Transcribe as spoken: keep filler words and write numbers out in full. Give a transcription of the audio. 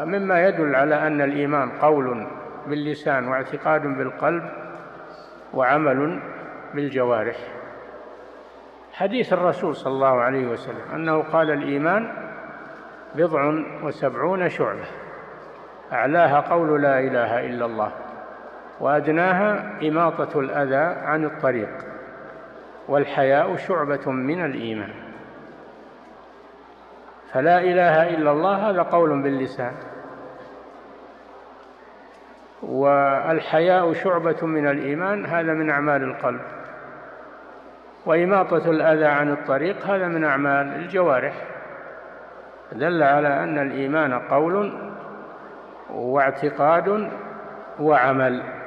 ومما يدل على أن الإيمان قول باللسان واعتقاد بالقلب وعمل بالجوارح حديث الرسول صلى الله عليه وسلم أنه قال: الإيمان بضع وسبعون شعبة، أعلاها قول لا إله إلا الله، وأدناها إماطة الأذى عن الطريق، والحياء شعبة من الإيمان. فلا إله إلا الله هذا قول باللسان، والحياء شعبة من الإيمان هذا من أعمال القلب، وإماطة الأذى عن الطريق هذا من أعمال الجوارح. دل على أن الإيمان قول واعتقاد وعمل.